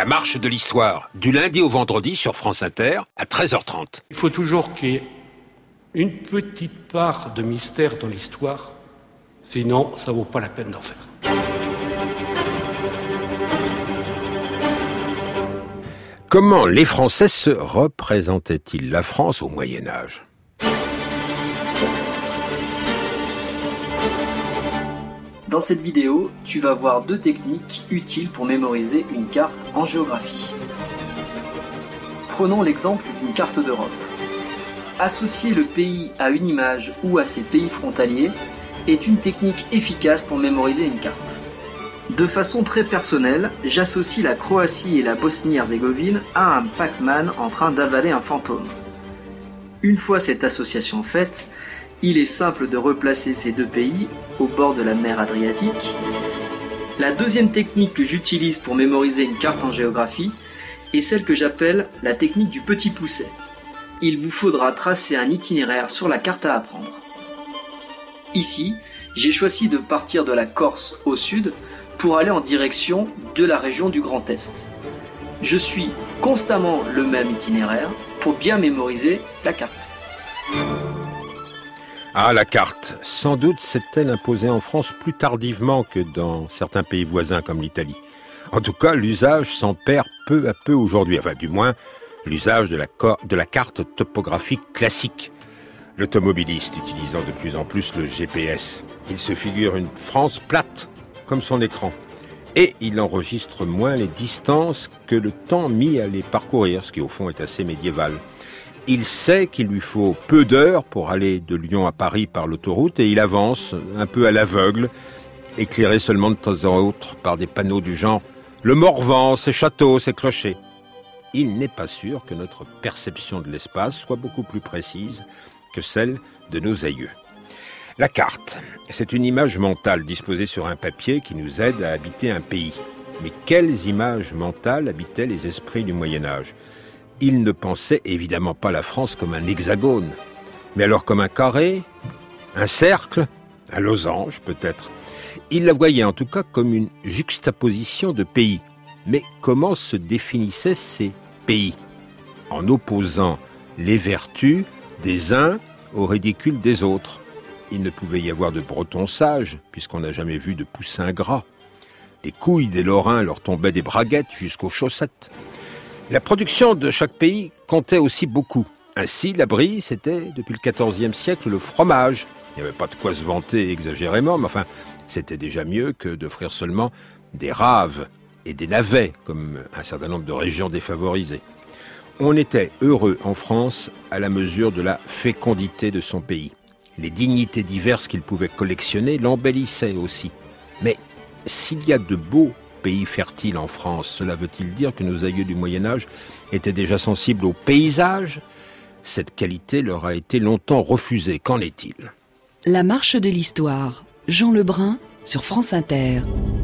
marche de l'histoire, du lundi au vendredi sur France Inter à 13h30. Il faut toujours qu'il y ait une petite part de mystère dans l'histoire, sinon ça vaut pas la peine d'en faire. Comment les Français se représentaient-ils la France au Moyen-Âge ? Dans cette vidéo, tu vas voir 2 techniques utiles pour mémoriser une carte en géographie. Prenons l'exemple d'une carte d'Europe. Associer le pays à une image ou à ses pays frontaliers est une technique efficace pour mémoriser une carte. De façon très personnelle, j'associe la Croatie et la Bosnie-Herzégovine à un Pac-Man en train d'avaler un fantôme. Une fois cette association faite, il est simple de replacer ces 2 pays au bord de la mer Adriatique. La deuxième technique que j'utilise pour mémoriser une carte en géographie est celle que j'appelle la technique du petit pousset. Il vous faudra tracer un itinéraire sur la carte à apprendre. Ici, j'ai choisi de partir de la Corse au sud pour aller en direction de la région du Grand Est. Je suis constamment le même itinéraire pour bien mémoriser la carte. Ah, la carte. Sans doute s'est-elle imposée en France plus tardivement que dans certains pays voisins comme l'Italie. En tout cas, l'usage s'en perd peu à peu aujourd'hui. Enfin, du moins, l'usage de la carte topographique classique. L'automobiliste utilisant de plus en plus le GPS. Il se figure une France plate, comme son écran. Et il enregistre moins les distances que le temps mis à les parcourir, ce qui au fond est assez médiéval. Il sait qu'il lui faut peu d'heures pour aller de Lyon à Paris par l'autoroute et il avance un peu à l'aveugle, éclairé seulement de temps en autre par des panneaux du genre « Le Morvan, ses châteaux, ses clochers ». Il n'est pas sûr que notre perception de l'espace soit beaucoup plus précise que celle de nos aïeux. La carte, c'est une image mentale disposée sur un papier qui nous aide à habiter un pays. Mais quelles images mentales habitaient les esprits du Moyen-Âge ? Ils ne pensaient évidemment pas la France comme un hexagone, mais alors comme un carré, un cercle, un losange peut-être. Ils la voyaient en tout cas comme une juxtaposition de pays. Mais comment se définissaient ces pays ? En opposant les vertus des uns au ridicule des autres. Il ne pouvait y avoir de Bretons sages, puisqu'on n'a jamais vu de poussins gras. Les couilles des Lorrains leur tombaient des braguettes jusqu'aux chaussettes. La production de chaque pays comptait aussi beaucoup. Ainsi, la Brie, c'était, depuis le XIVe siècle, le fromage. Il n'y avait pas de quoi se vanter exagérément, mais enfin, c'était déjà mieux que d'offrir seulement des raves et des navets, comme un certain nombre de régions défavorisées. On était heureux en France à la mesure de la fécondité de son pays. Les dignités diverses qu'il pouvait collectionner l'embellissaient aussi. Mais s'il y a de beaux pays fertiles en France, cela veut-il dire que nos aïeux du Moyen-Âge étaient déjà sensibles au paysage ? Cette qualité leur a été longtemps refusée. Qu'en est-il ? La marche de l'histoire. Jean Lebrun sur France Inter.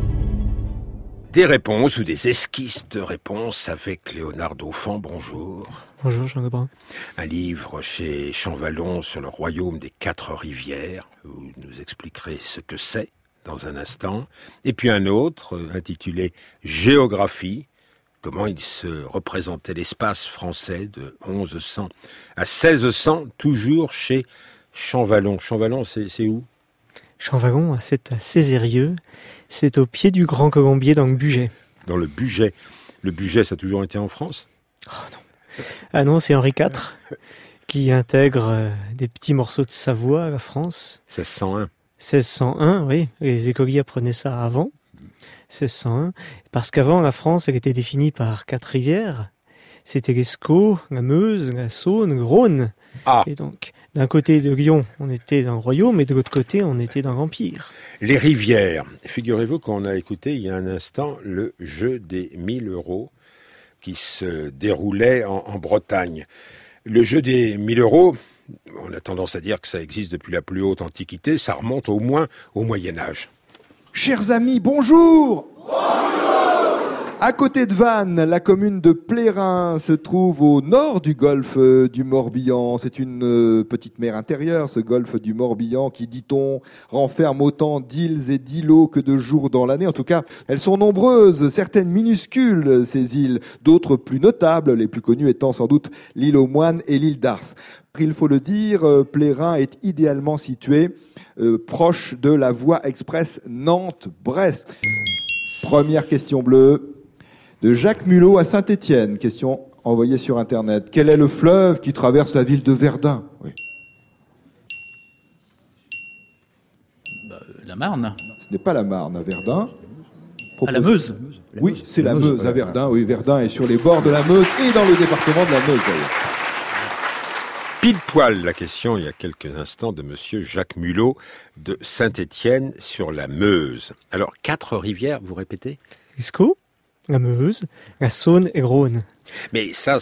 Des réponses ou des esquisses de réponses avec Léonard Dauphan. Bonjour. Bonjour Jean Lebrun. Un livre chez Champvallon sur le royaume des 4 rivières. Vous nous expliquerez ce que c'est dans un instant. Et puis un autre intitulé Géographie. Comment il se représentait l'espace français de 1100 à 1600, toujours chez Champvallon. Champvallon, c'est où ? Champvallon, c'est à Cézérieux. C'est au pied du Grand Colombier dans le Bugey. Dans le Bugey. Le Bugey, ça a toujours été en France ? Oh non. Ah non, c'est Henri IV qui intègre des petits morceaux de Savoie à la France. 1601. 1601, oui. Les écoliers apprenaient ça avant. 1601. Parce qu'avant, la France, elle était définie par 4 rivières. C'était l'Escaut, la Meuse, la Saône, le Rhône. Ah. Et donc, d'un côté de Lyon, on était dans le royaume, et de l'autre côté, on était dans l'Empire. Les rivières. Figurez-vous qu'on a écouté il y a un instant le jeu des 1000 € qui se déroulait en Bretagne. Le jeu des 1000 €, on a tendance à dire que ça existe depuis la plus haute antiquité, ça remonte au moins au Moyen-Âge. Chers amis, bonjour. Bonjour. À côté de Vannes, la commune de Plérin se trouve au nord du golfe du Morbihan. C'est une petite mer intérieure, ce golfe du Morbihan, qui, dit-on, renferme autant d'îles et d'îlots que de jours dans l'année. En tout cas, elles sont nombreuses, certaines minuscules, ces îles, d'autres plus notables, les plus connues étant sans doute l'île aux Moines et l'île d'Ars. Il faut le dire, Plérin est idéalement situé proche de la voie express Nantes-Brest. Première question bleue de Jacques Mulot à Saint-Étienne. Question envoyée sur Internet. Quel est le fleuve qui traverse la ville de Verdun ? Oui. La Marne. Ce n'est pas la Marne à Verdun. À la Meuse. Oui, c'est la Meuse à Verdun. Oui, Verdun est sur les bords de la Meuse et dans le département de la Meuse d'ailleurs. Pile poil la question il y a quelques instants de monsieur Jacques Mulot de Saint-Étienne sur la Meuse. Alors, 4 rivières, vous répétez ? L'Escaut, la Meuse, la Saône et Rhône. Mais ça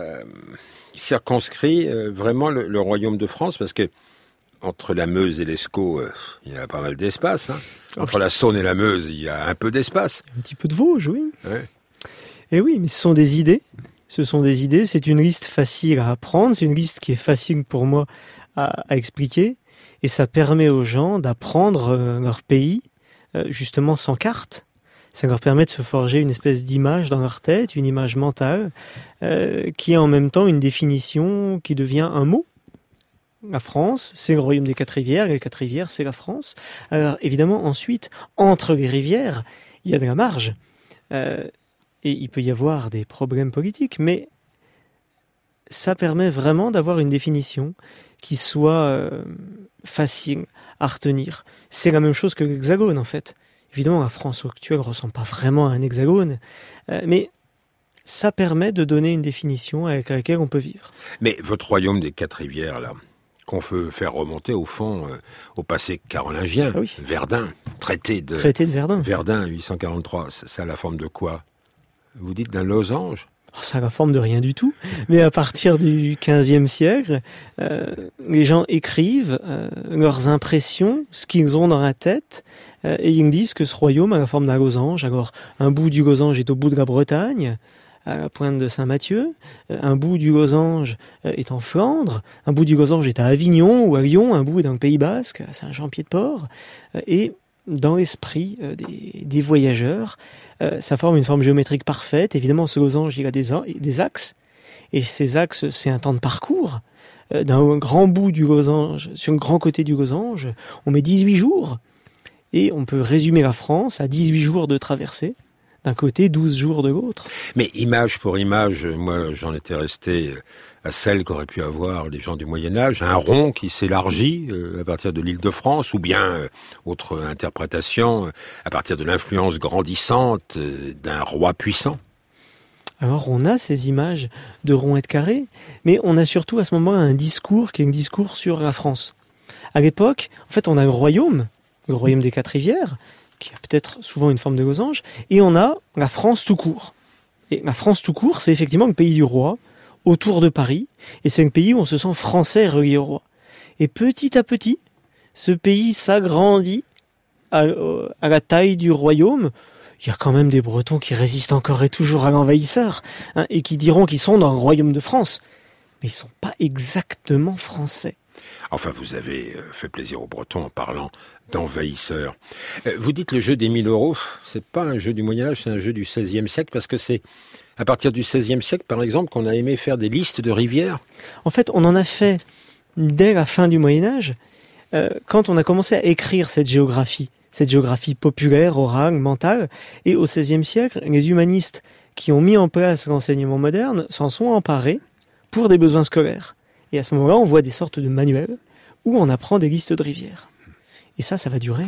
circonscrit vraiment le royaume de France, parce que entre la Meuse et l'Escaut, il y a pas mal d'espace. Hein. Entre la Saône et la Meuse, il y a un peu d'espace. Un petit peu de Vosges, oui. Ouais. Et oui, mais ce sont des idées. C'est une liste facile à apprendre, c'est une liste qui est facile pour moi à expliquer, et ça permet aux gens d'apprendre leur pays, justement sans carte. Ça leur permet de se forger une espèce d'image dans leur tête, une image mentale, qui est en même temps une définition qui devient un mot. La France, c'est le royaume des 4 rivières, et les 4 rivières, c'est la France. Alors évidemment, ensuite, entre les rivières, il y a de la marge. Et il peut y avoir des problèmes politiques, mais ça permet vraiment d'avoir une définition qui soit facile à retenir. C'est la même chose que l'hexagone, en fait. Évidemment, la France actuelle ne ressemble pas vraiment à un hexagone, mais ça permet de donner une définition avec laquelle on peut vivre. Mais votre royaume des 4 rivières, là, qu'on peut faire remonter au fond au passé carolingien, oui. Verdun, traité de Verdun. Verdun, 843, ça a la forme de quoi ? Vous dites d'un losange ? Ça a la forme de rien du tout. Mais à partir du XVe siècle, les gens écrivent leurs impressions, ce qu'ils ont dans la tête, et ils disent que ce royaume a la forme d'un losange. Alors, un bout du losange est au bout de la Bretagne, à la pointe de Saint-Mathieu. Un bout du losange est en Flandre. Un bout du losange est à Avignon ou à Lyon. Un bout est dans le Pays Basque, à Saint-Jean-Pied-de-Port. Et dans l'esprit des voyageurs, ça forme une forme géométrique parfaite. Évidemment, ce losange, il a des axes. Et ces axes, c'est un temps de parcours. D'un grand bout du losange, sur le grand côté du losange, on met 18 jours. Et on peut résumer la France à 18 jours de traversée. D'un côté, 12 jours de l'autre. Mais image pour image, moi j'en étais resté à celle qu'auraient pu avoir les gens du Moyen-Âge, un rond qui s'élargit à partir de l'Île-de-France, ou bien, autre interprétation, à partir de l'influence grandissante d'un roi puissant. Alors on a ces images de ronds et de carrés, mais on a surtout à ce moment-là un discours qui est un discours sur la France. À l'époque, en fait, on a le royaume des 4 rivières, qui a peut-être souvent une forme de losange, et on a la France tout court. Et la France tout court, c'est effectivement le pays du roi, autour de Paris, et c'est le pays où on se sent français relié au roi. Et petit à petit, ce pays s'agrandit à la taille du royaume. Il y a quand même des Bretons qui résistent encore et toujours à l'envahisseur, hein, et qui diront qu'ils sont dans le royaume de France, mais ils ne sont pas exactement français. Enfin, vous avez fait plaisir aux Bretons en parlant d'envahisseurs. Vous dites le jeu des 1000 €, c'est pas un jeu du Moyen-Âge, c'est un jeu du XVIe siècle, parce que c'est à partir du XVIe siècle, par exemple, qu'on a aimé faire des listes de rivières. En fait, on en a fait dès la fin du Moyen-Âge, quand on a commencé à écrire cette géographie populaire, orale, mentale, et au XVIe siècle, les humanistes qui ont mis en place l'enseignement moderne s'en sont emparés pour des besoins scolaires. Et à ce moment-là, on voit des sortes de manuels où on apprend des listes de rivières. Et ça va durer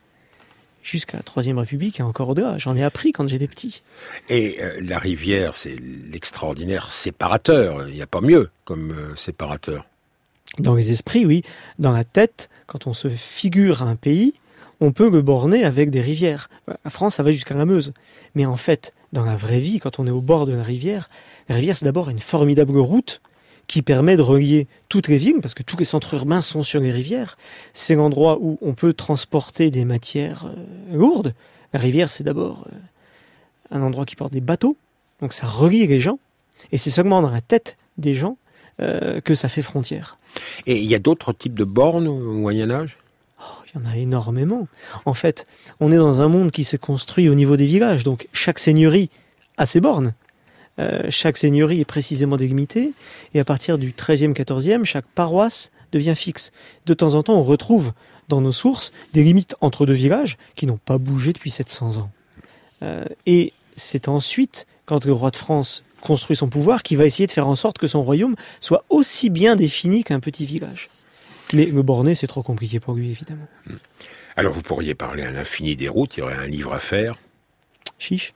jusqu'à la Troisième République et encore au-delà. J'en ai appris quand j'étais petit. Et la rivière, c'est l'extraordinaire séparateur. Il n'y a pas mieux comme séparateur. Dans les esprits, oui. Dans la tête, quand on se figure un pays, on peut le borner avec des rivières. La France, ça va jusqu'à la Meuse. Mais en fait, dans la vraie vie, quand on est au bord de la rivière, c'est d'abord une formidable route qui permet de relier toutes les villes, parce que tous les centres urbains sont sur les rivières. C'est l'endroit où on peut transporter des matières lourdes. La rivière, c'est d'abord un endroit qui porte des bateaux, donc ça relie les gens, et c'est seulement dans la tête des gens que ça fait frontière. Et il y a d'autres types de bornes au Moyen-Âge ? Il y en a énormément. En fait, on est dans un monde qui s'est construit au niveau des villages, donc chaque seigneurie a ses bornes. Chaque seigneurie est précisément délimitée, et à partir du 13e, 14e, chaque paroisse devient fixe. De temps en temps, on retrouve dans nos sources des limites entre deux villages qui n'ont pas bougé depuis 700 ans. Et c'est ensuite, quand le roi de France construit son pouvoir, qu'il va essayer de faire en sorte que son royaume soit aussi bien défini qu'un petit village. Mais le borné, c'est trop compliqué pour lui, évidemment. Alors vous pourriez parler à l'infini des routes, il y aurait un livre à faire. Chiche.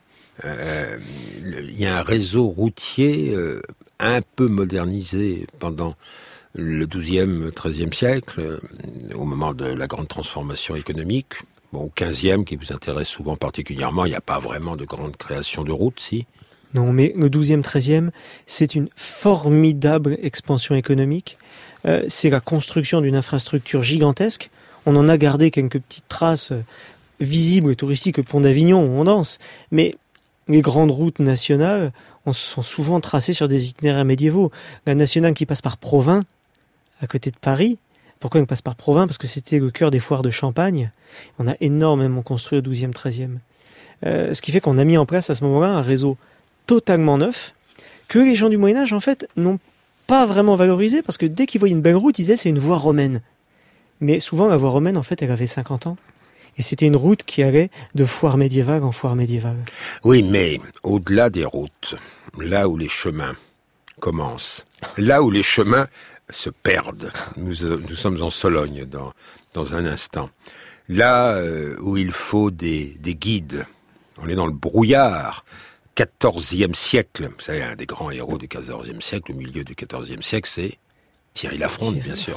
Il y a un réseau routier un peu modernisé pendant le XIIe, XIIIe siècle, au moment de la grande transformation économique. Bon, au XVe, qui vous intéresse souvent particulièrement, il n'y a pas vraiment de grande création de routes, si ? Non, mais le XIIe, XIIIe, c'est une formidable expansion économique. C'est la construction d'une infrastructure gigantesque. On en a gardé quelques petites traces visibles et touristiques, le pont d'Avignon où on danse, mais les grandes routes nationales sont souvent tracées sur des itinéraires médiévaux. La nationale qui passe par Provins, à côté de Paris. Pourquoi elle passe par Provins ? Parce que c'était le cœur des foires de Champagne. On a énormément construit au XIIe, XIIIe. Ce qui fait qu'on a mis en place à ce moment-là un réseau totalement neuf, que les gens du Moyen-Âge, en fait, n'ont pas vraiment valorisé, parce que dès qu'ils voyaient une belle route, ils disaient c'est une voie romaine. Mais souvent, la voie romaine, en fait, elle avait 50 ans. Et c'était une route qui allait de foire médiévale en foire médiévale. Oui, mais au-delà des routes, là où les chemins commencent, là où les chemins se perdent, nous sommes en Sologne dans un instant, là où il faut des guides, on est dans le brouillard, 14e siècle, vous savez, un des grands héros du 14e siècle, au milieu du 14e siècle, c'est Thierry Lafronte, bien sûr.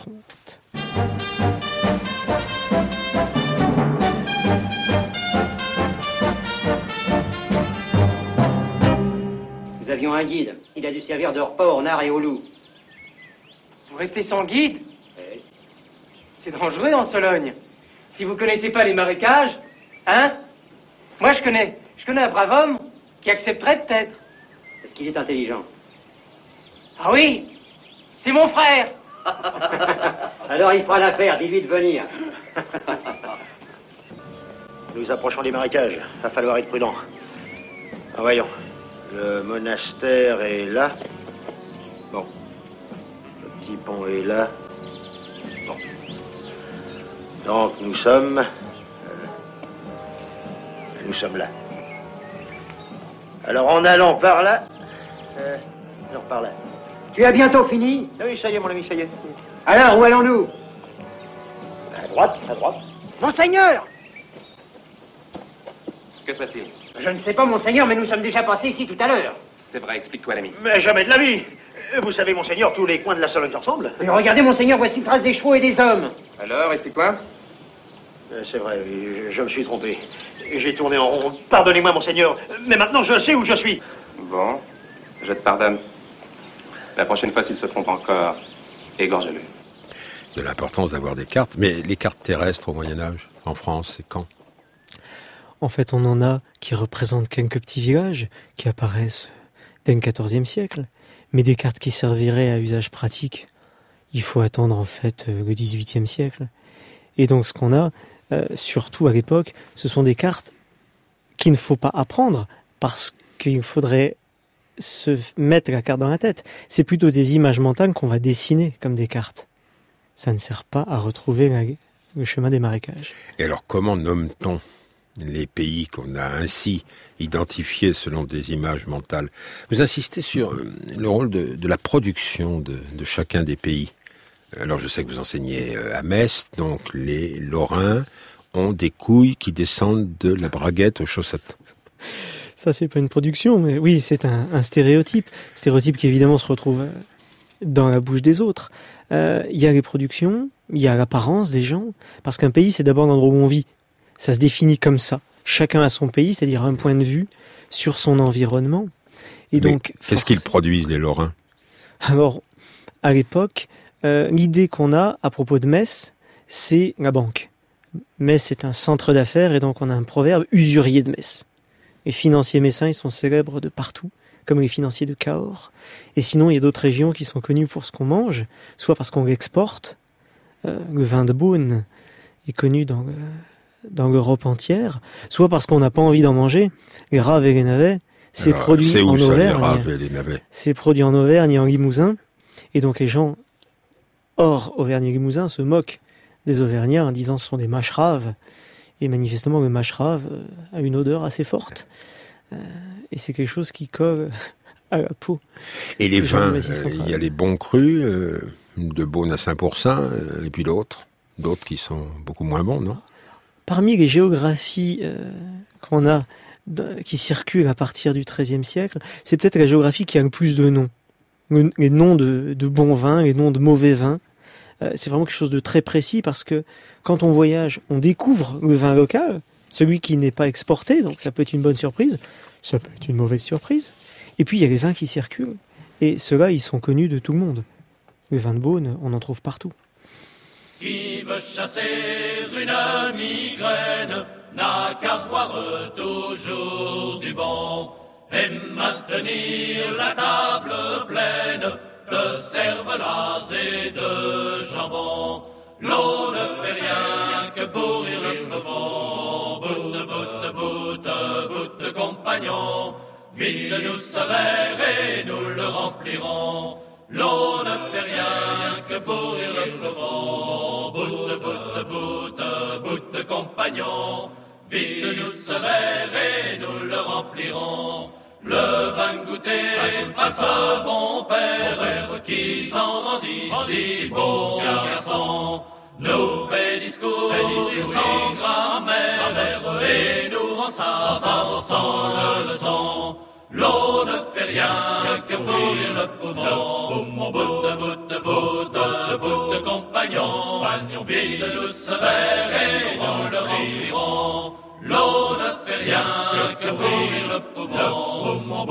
Nous avions un guide. Il a dû servir de repas au renard et au loup. Vous restez sans guide ? Oui. C'est dangereux en Sologne. Si vous connaissez pas les marécages, hein ? Moi, je connais un brave homme qui accepterait peut-être. Est-ce qu'il est intelligent ? Ah oui, c'est mon frère. Alors il fera l'affaire, dis-lui de venir. Nous approchons des marécages, va falloir être prudent. Ah, voyons, le monastère est là. Bon, le petit pont est là. Bon. Donc nous sommes là. Alors en allant par là, non, par là. Tu as bientôt fini ? Oui, ça y est, mon ami, ça y est. Alors, où allons-nous ? À droite, à droite. Monseigneur ! Que se passe-t-il ? Je ne sais pas, monseigneur, mais nous sommes déjà passés ici tout à l'heure. C'est vrai, explique-toi, l'ami. Mais jamais de la vie. Vous savez, monseigneur, tous les coins de la Sologne se ressemblent. Et regardez, monseigneur, voici une trace des chevaux et des hommes. Alors, explique-toi. C'est vrai, je me suis trompé. J'ai tourné en rond. Pardonnez-moi, monseigneur, mais maintenant je sais où je suis. Bon, je te pardonne. La prochaine fois, s'il se trompe encore, égorge-le. De l'importance d'avoir des cartes, mais les cartes terrestres au Moyen-Âge, en France, c'est quand ? En fait, on en a qui représentent quelques petits villages qui apparaissent dès le XIVe siècle, mais des cartes qui serviraient à usage pratique, il faut attendre en fait le XVIIIe siècle. Et donc ce qu'on a, surtout à l'époque, ce sont des cartes qu'il ne faut pas apprendre parce qu'il faudrait se mettre la carte dans la tête. C'est plutôt des images mentales qu'on va dessiner comme des cartes. Ça ne sert pas à retrouver le chemin des marécages. Et alors comment nomme-t-on les pays qu'on a ainsi identifiés selon des images mentales? Vous insistez sur le rôle de la production de chacun des pays. Alors je sais que vous enseignez à Metz, donc les Lorrains ont des couilles qui descendent de la braguette aux chaussettes. Ça, c'est pas une production, mais oui, c'est un stéréotype. Stéréotype qui évidemment se retrouve dans la bouche des autres. Il y a les productions, il y a l'apparence des gens, parce qu'un pays, c'est d'abord l'endroit où on vit. Ça se définit comme ça. Chacun a son pays, c'est-à-dire un point de vue sur son environnement. Et mais donc, qu'est-ce qu'ils produisent, les Lorrains ? Alors, à l'époque, l'idée qu'on a à propos de Metz, c'est la banque. Metz est un centre d'affaires et donc on a un proverbe usurier de Metz. Les financiers messins, ils sont célèbres de partout, comme les financiers de Cahors. Et sinon, il y a d'autres régions qui sont connues pour ce qu'on mange, soit parce qu'on l'exporte. Le vin de Beaune est connu dans l'Europe entière, soit parce qu'on n'a pas envie d'en manger. Les raves et les navets, c'est produit en Auvergne. C'est produit en Auvergne et en Limousin. Et donc les gens hors Auvergne et Limousin se moquent des Auvergnats en disant que ce sont des mâches-raves. Et manifestement, le mâche-rave a une odeur assez forte. Et c'est quelque chose qui colle à la peau. Et les vins, il y a les bons crus, de Beaune à Saint-Pourçain, et puis d'autres qui sont beaucoup moins bons, non? Parmi les géographies qu'on a, qui circulent à partir du XIIIe siècle, c'est peut-être la géographie qui a le plus de noms. Les noms de bons vins, les noms de mauvais vins. C'est vraiment quelque chose de très précis parce que quand on voyage, on découvre le vin local, celui qui n'est pas exporté, donc ça peut être une bonne surprise, ça peut être une mauvaise surprise. Et puis il y a les vins qui circulent, et ceux-là, ils sont connus de tout le monde. Le vin de Beaune, on en trouve partout. Qui veut chasser une migraine n'a qu'à boire toujours du bon et maintenir la table pleine de cervelas et de jambon. L'eau ne fait rien que pourrir le poumon. Bout, compagnon, vide-nous ce verre et nous le remplirons. L'eau ne fait rien que pourrir le poumon. Bout, compagnon, vide-nous ce verre et nous le remplirons. Le vin goûté à ce bon père qui s'en rendit si beau garçon. Nous fait discours sans grammaire et nous rend savants sans leçon. L'eau ne fait rien que pourrir le poumon. Bout, compagnon, vide-nous ce verre et nous le remplirons. L'eau ne fait rien que pourrir le poumon.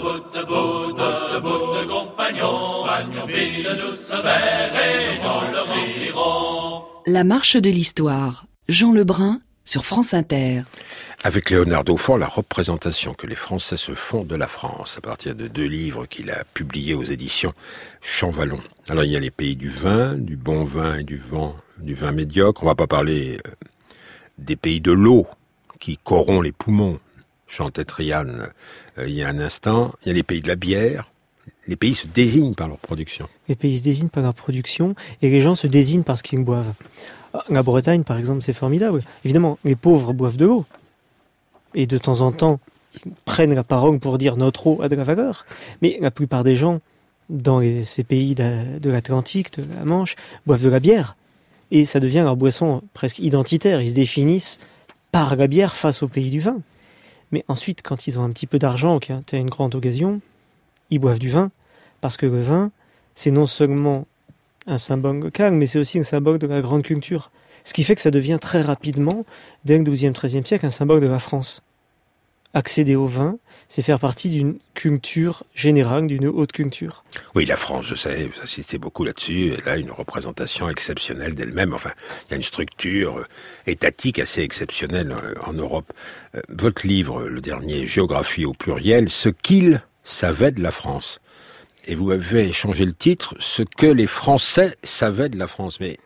Bout, compagnon, vide-nous ce verre et nous le remplirons. La marche de l'histoire. Jean Lebrun sur France Inter. Avec Léonard Dauphin, la représentation que les Français se font de la France, à partir de 2 livres qu'il a publiés aux éditions Champvallon. Alors il y a les pays du vin, du bon vin et du vin médiocre. On va pas parler des pays de l'eau qui corrompt les poumons, chantait Triane il y a un instant. Il y a les pays de la bière. Les pays se désignent par leur production. Les pays se désignent par leur production et les gens se désignent par ce qu'ils boivent. La Bretagne, par exemple, c'est formidable. Évidemment, les pauvres boivent de l'eau. Et de temps en temps, ils prennent la parole pour dire notre eau a de la valeur. Mais la plupart des gens, dans ces pays de l'Atlantique, de la Manche, boivent de la bière. Et ça devient leur boisson presque identitaire. Ils se définissent par la bière face au pays du vin. Mais ensuite, quand ils ont un petit peu d'argent, qu'il y a une grande occasion, ils boivent du vin. Parce que le vin, c'est non seulement un symbole local, mais c'est aussi un symbole de la grande culture. Ce qui fait que ça devient très rapidement, dès le XIIe, XIIIe siècle, un symbole de la France. Accéder au vin, c'est faire partie d'une culture générale, d'une haute culture. Oui, la France, je sais, vous insistez beaucoup là-dessus, elle a une représentation exceptionnelle d'elle-même. Enfin, il y a une structure étatique assez exceptionnelle en Europe. Votre livre, le dernier, Géographie au pluriel, ce qu'ils savaient de la France. Et vous avez changé le titre, ce que les Français savaient de la France. Mais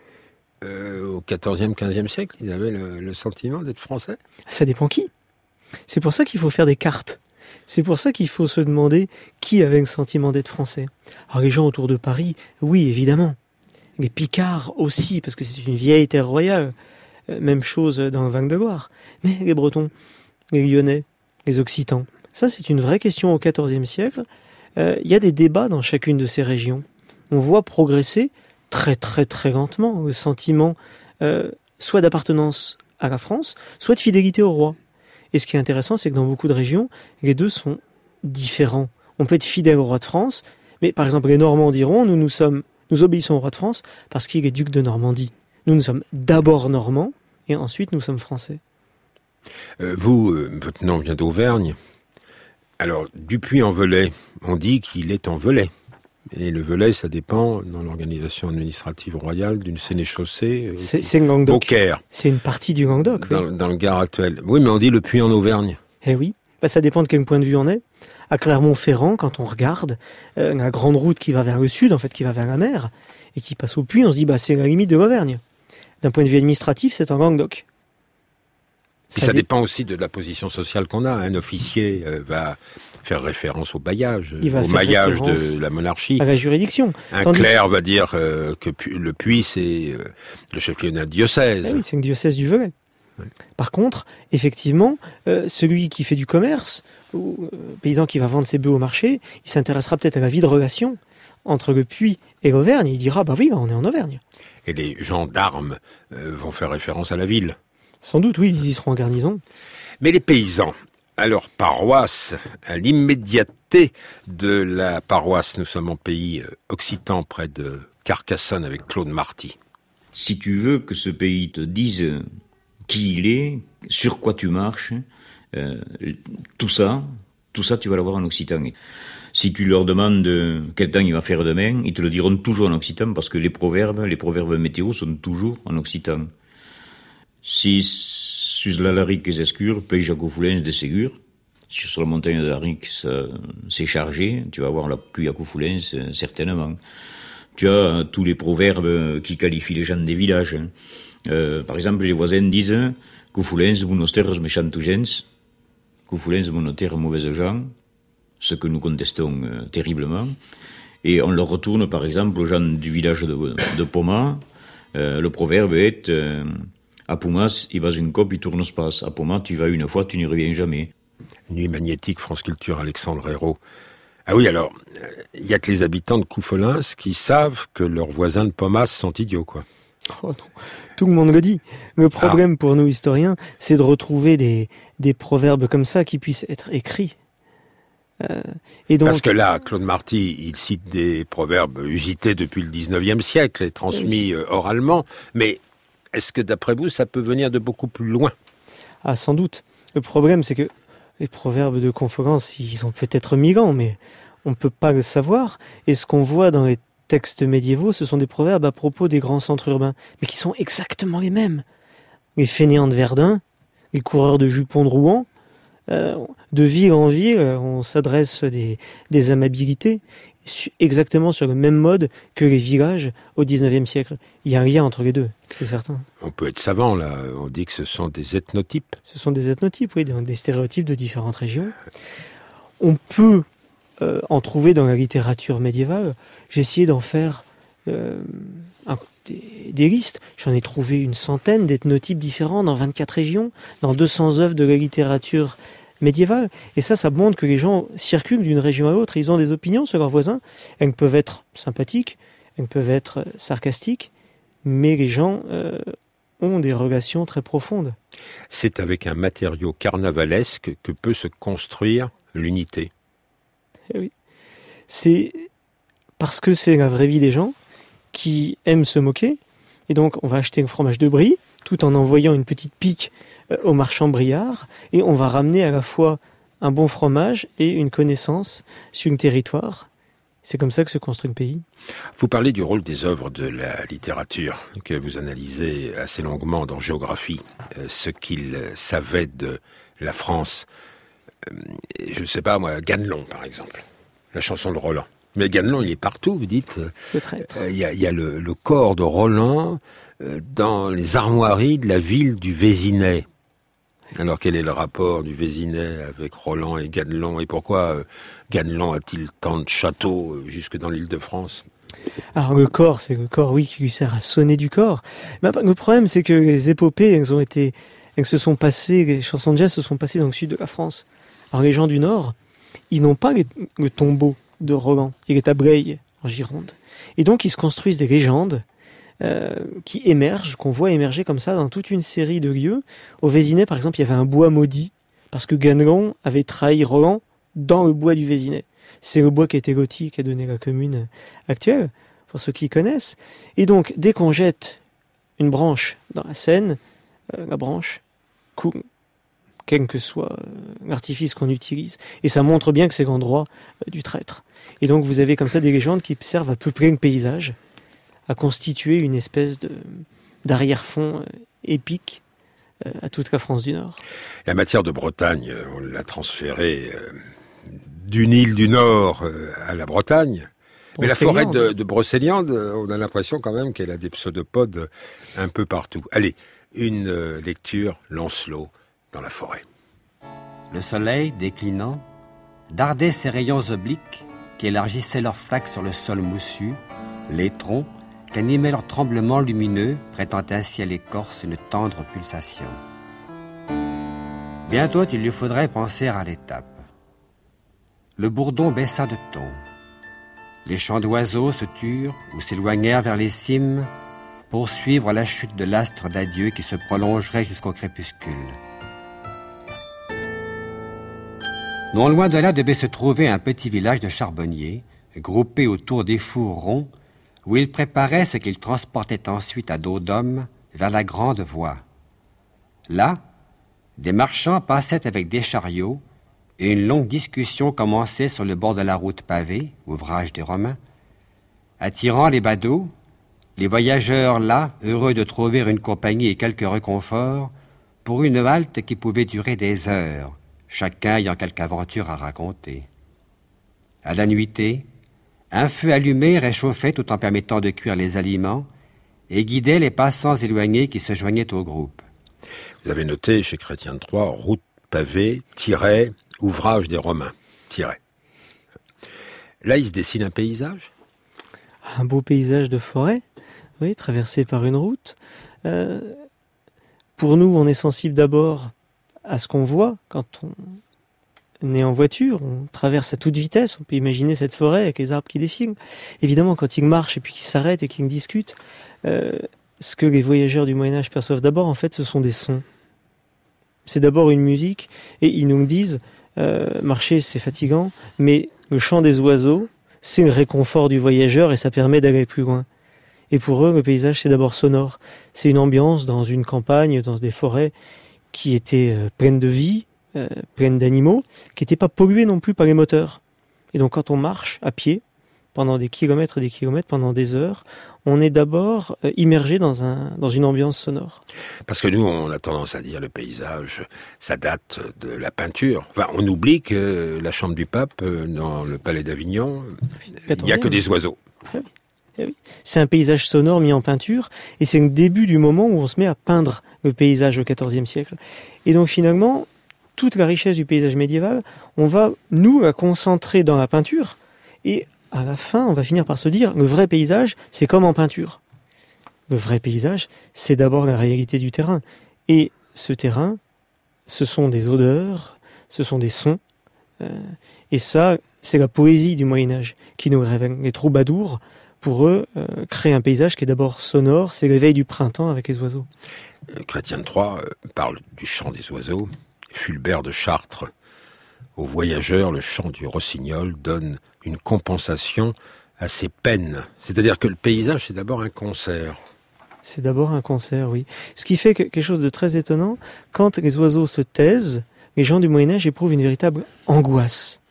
au XIVe, XVe siècle, ils avaient le sentiment d'être Français? Ça dépend qui. C'est pour ça qu'il faut faire des cartes. C'est pour ça qu'il faut se demander qui avait le sentiment d'être français. Alors les gens autour de Paris, oui, évidemment. Les Picards aussi, parce que c'est une vieille terre royale. Même chose dans le Val-de-Loire. Mais les Bretons, les Lyonnais, les Occitans, ça c'est une vraie question au XIVe siècle. Il y a des débats dans chacune de ces régions. On voit progresser très très très lentement le sentiment soit d'appartenance à la France, soit de fidélité au roi. Et ce qui est intéressant, c'est que dans beaucoup de régions, les deux sont différents. On peut être fidèle au roi de France, mais par exemple les Normands diront nous obéissons au roi de France parce qu'il est duc de Normandie. Nous sommes d'abord normands et ensuite nous sommes français. Votre nom vient d'Auvergne. Alors, Dupuy-en-Velay, on dit qu'il est en Velay. Et le Velay, ça dépend, dans l'organisation administrative royale, d'une sénéchaussée c'est le Languedoc. Beaucaire. C'est une partie du Languedoc. Dans le Gard actuel. Oui, mais on dit le Puy en Auvergne. Eh oui. Ça dépend de quel point de vue on est. À Clermont-Ferrand, quand on regarde la grande route qui va vers le sud, en fait, qui va vers la mer, et qui passe au Puy, on se dit c'est la limite de l'Auvergne. D'un point de vue administratif, c'est en Languedoc. Ça dépend aussi de la position sociale qu'on a. Un officier va faire référence au bailliage, au maillage de la monarchie. À la juridiction. Un clerc va dire que le Puy, c'est le chef-lieu d'un diocèse. Oui, c'est un diocèse du Velay. Oui. Par contre, effectivement, celui qui fait du commerce, ou paysan qui va vendre ses bœufs au marché, il s'intéressera peut-être à la vie de relation entre le Puy et l'Auvergne. Il dira, oui, on est en Auvergne. Et les gens d'armes vont faire référence à la ville. Sans doute, oui, ils y seront en garnison. Mais les paysans, à leur paroisse, à l'immédiateté de la paroisse, nous sommes en pays occitan, près de Carcassonne, avec Claude Marty. Si tu veux que ce pays te dise qui il est, sur quoi tu marches, tout ça, tu vas l'avoir en occitan. Si tu leur demandes quel temps il va faire demain, ils te le diront toujours en occitan, parce que les proverbes météo sont toujours en occitan. Si sur la Laric et Escure, pays Jacofoulens de Ségur, si sur la montagne de Laric c'est chargé, tu vas avoir la pluie à Cofoulens certainement. Tu as tous les proverbes qui qualifient les gens des villages. Par exemple, les voisins disent Cofoulens, bonosters, méchants gens, Cofoulens, bonotères, mauvaises gens, ce que nous contestons terriblement. Et on leur retourne, par exemple, aux gens du village de Poma, le proverbe est à Poumas, il va une cop, il tourne space. À Poma, tu vas une fois, tu n'y reviens jamais. Nuit magnétique, France Culture, Alexandre Hérault. Ah oui, alors, il n'y a que les habitants de Coufolins qui savent que leurs voisins de Pomas sont idiots, quoi. Oh non, tout le monde le dit. Le problème pour nous historiens, c'est de retrouver des proverbes comme ça qui puissent être écrits. Et donc... Parce que là, Claude Marty, il cite des proverbes usités depuis le 19e siècle et transmis oralement, mais est-ce que d'après vous, ça peut venir de beaucoup plus loin ? Ah, sans doute. Le problème, c'est que les proverbes de Conflans, ils sont peut-être migrants, mais on ne peut pas le savoir. Et ce qu'on voit dans les textes médiévaux, ce sont des proverbes à propos des grands centres urbains, mais qui sont exactement les mêmes. Les fainéants de Verdun, les coureurs de jupons de Rouen, de ville en ville, on s'adresse des amabilités, exactement sur le même mode que les villages au 19e siècle. Il y a un lien entre les deux, c'est certain. On peut être savant, là. On dit que ce sont des ethnotypes. Ce sont des ethnotypes, oui, des stéréotypes de différentes régions. On peut en trouver dans la littérature médiévale. J'ai essayé d'en faire des listes. J'en ai trouvé une centaine d'ethnotypes différents dans 24 régions, dans 200 œuvres de la littérature médiévale. Et ça montre que les gens circulent d'une région à l'autre. Ils ont des opinions sur leurs voisins. Elles peuvent être sympathiques, elles peuvent être sarcastiques, mais les gens ont des relations très profondes. C'est avec un matériau carnavalesque que peut se construire l'unité. Eh oui. C'est parce que c'est la vraie vie des gens qui aiment se moquer. Et donc, on va acheter le fromage de Brie, tout en envoyant une petite pique au marchand Briard, et on va ramener à la fois un bon fromage et une connaissance sur le territoire. C'est comme ça que se construit le pays. Vous parlez du rôle des œuvres de la littérature, que vous analysez assez longuement dans Géographie, ce qu'ils savaient de la France. Je ne sais pas, moi, Ganelon, par exemple, la chanson de Roland. Mais Ganelon, il est partout, vous dites. Le traître. Il y a le corps de Roland dans les armoiries de la ville du Vésinet. Alors, quel est le rapport du Vésinet avec Roland et Ganelon ? Et pourquoi Ganelon a-t-il tant de châteaux jusque dans l'Île-de-France ? Alors, le corps, c'est le corps, oui, qui lui sert à sonner du corps. Mais le problème, c'est que les épopées, les chansons de jazz se sont passées dans le sud de la France. Alors, les gens du Nord, ils n'ont pas le tombeau de Roland. Il est à Breil, en Gironde. Et donc, ils se construisent des légendes qui émergent, qu'on voit émerger comme ça dans toute une série de lieux. Au Vésinet, par exemple, il y avait un bois maudit, parce que Ganelon avait trahi Roland dans le bois du Vésinet. C'est le bois qui a été loti, qui a donné la commune actuelle, pour ceux qui connaissent. Et donc, dès qu'on jette une branche dans la Seine, la branche coule, quel que soit l'artifice qu'on utilise. Et ça montre bien que c'est l'endroit du traître. Et donc, vous avez comme ça des légendes qui servent à peupler le paysage, à constituer une espèce d'arrière-fond épique à toute la France du Nord. La matière de Bretagne, on l'a transférée d'une île du Nord à la Bretagne. Mais la forêt de Brocéliande, on a l'impression quand même qu'elle a des pseudopodes un peu partout. Allez, une lecture, Lancelot dans la forêt. Le soleil, déclinant, dardait ses rayons obliques qui élargissaient leurs flaques sur le sol moussu, les troncs qu'animaient leurs tremblements lumineux, prêtant ainsi à l'écorce une tendre pulsation. Bientôt, il lui faudrait penser à l'étape. Le bourdon baissa de ton. Les chants d'oiseaux se turent ou s'éloignèrent vers les cimes pour suivre la chute de l'astre d'adieu qui se prolongerait jusqu'au crépuscule. Non loin de là devait se trouver un petit village de charbonniers, groupé autour des fours ronds, où ils préparaient ce qu'ils transportaient ensuite à dos d'homme vers la grande voie. Là, des marchands passaient avec des chariots, et une longue discussion commençait sur le bord de la route pavée, ouvrage des Romains. Attirant les badauds, les voyageurs là, heureux de trouver une compagnie et quelques réconforts, pour une halte qui pouvait durer des heures, chacun ayant quelque aventure à raconter. À la nuitée, un feu allumé réchauffait tout en permettant de cuire les aliments et guidait les passants éloignés qui se joignaient au groupe. Vous avez noté chez Chrétien de Troyes, route pavée, tiret, ouvrage des Romains, tiret. Là, il se dessine un paysage ? Un beau paysage de forêt, oui, traversé par une route. Pour nous, on est sensible d'abord à ce qu'on voit quand on est en voiture, on traverse à toute vitesse, on peut imaginer cette forêt avec les arbres qui défilent. Évidemment, quand ils marchent et puis qu'ils s'arrêtent et qu'ils discutent, ce que les voyageurs du Moyen-Âge perçoivent d'abord, en fait, ce sont des sons. C'est d'abord une musique, et ils nous disent, marcher c'est fatigant, mais le chant des oiseaux, c'est le réconfort du voyageur et ça permet d'aller plus loin. Et pour eux, le paysage, c'est d'abord sonore. C'est une ambiance dans une campagne, dans des forêts qui étaient pleines de vie, pleines d'animaux, qui n'étaient pas polluées non plus par les moteurs. Et donc quand on marche à pied, pendant des kilomètres et des kilomètres, pendant des heures, on est d'abord immergé dans une ambiance sonore. Parce que nous, on a tendance à dire le paysage, ça date de la peinture. Enfin, on oublie que la chambre du pape, dans le palais d'Avignon, il n'y a que des oiseaux. Oui. C'est un paysage sonore mis en peinture, et c'est le début du moment où on se met à peindre le paysage au XIVe siècle. Et donc finalement, toute la richesse du paysage médiéval, on va, nous, la concentrer dans la peinture, et à la fin, on va finir par se dire, le vrai paysage, c'est comme en peinture. Le vrai paysage, c'est d'abord la réalité du terrain. Et ce terrain, ce sont des odeurs, ce sont des sons. Et ça, c'est la poésie du Moyen-Âge qui nous révèle. Les troubadours, pour eux, créent un paysage qui est d'abord sonore, c'est l'éveil du printemps avec les oiseaux. Chrétien de Troyes parle du chant des oiseaux. Fulbert de Chartres, aux voyageurs, le chant du rossignol donne une compensation à ses peines. C'est-à-dire que le paysage, c'est d'abord un concert. C'est d'abord un concert, oui. Ce qui fait quelque chose de très étonnant, quand les oiseaux se taisent, les gens du Moyen-Âge éprouvent une véritable angoisse.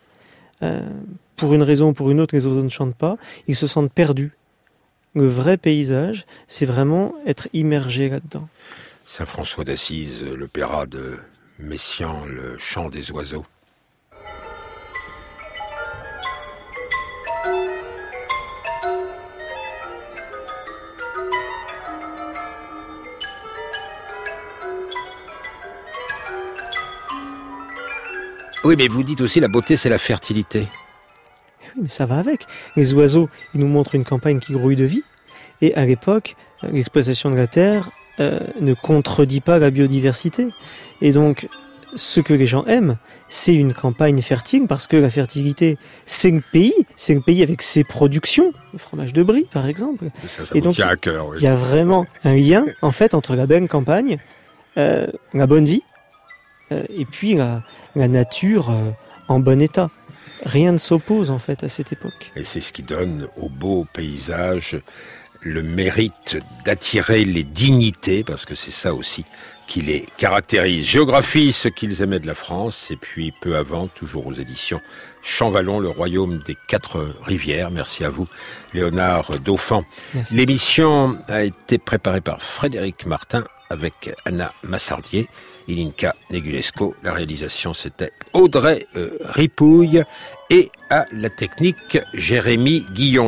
Pour une raison ou pour une autre, les oiseaux ne chantent pas, ils se sentent perdus. Le vrai paysage, c'est vraiment être immergé là-dedans. Saint François d'Assise, l'opéra de Messiaen, le chant des oiseaux. Oui, mais vous dites aussi la beauté, c'est la fertilité. Oui, mais ça va avec. Les oiseaux, ils nous montrent une campagne qui grouille de vie. Et à l'époque, l'exploitation de la terre ne contredit pas la biodiversité. Et donc, ce que les gens aiment, c'est une campagne fertile, parce que la fertilité, c'est le pays avec ses productions, le fromage de Brie, par exemple. Ça et donc, tient à cœur. Oui. Il y a vraiment un lien, en fait, entre la belle campagne, la bonne vie, et puis la nature en bon état. Rien ne s'oppose, en fait, à cette époque. Et c'est ce qui donne au beau paysage le mérite d'attirer les dignités, parce que c'est ça aussi qui les caractérise. Géographie, ce qu'ils aimaient de la France, et puis peu avant, toujours aux éditions Champvallon, le royaume des 4 rivières. Merci à vous, Léonard Dauphan. Merci. L'émission a été préparée par Frédéric Martin. avec Anna Massardier, Ilinka Negulesco. La réalisation, c'était Audrey Ripouille et à la technique, Jérémy Guillon.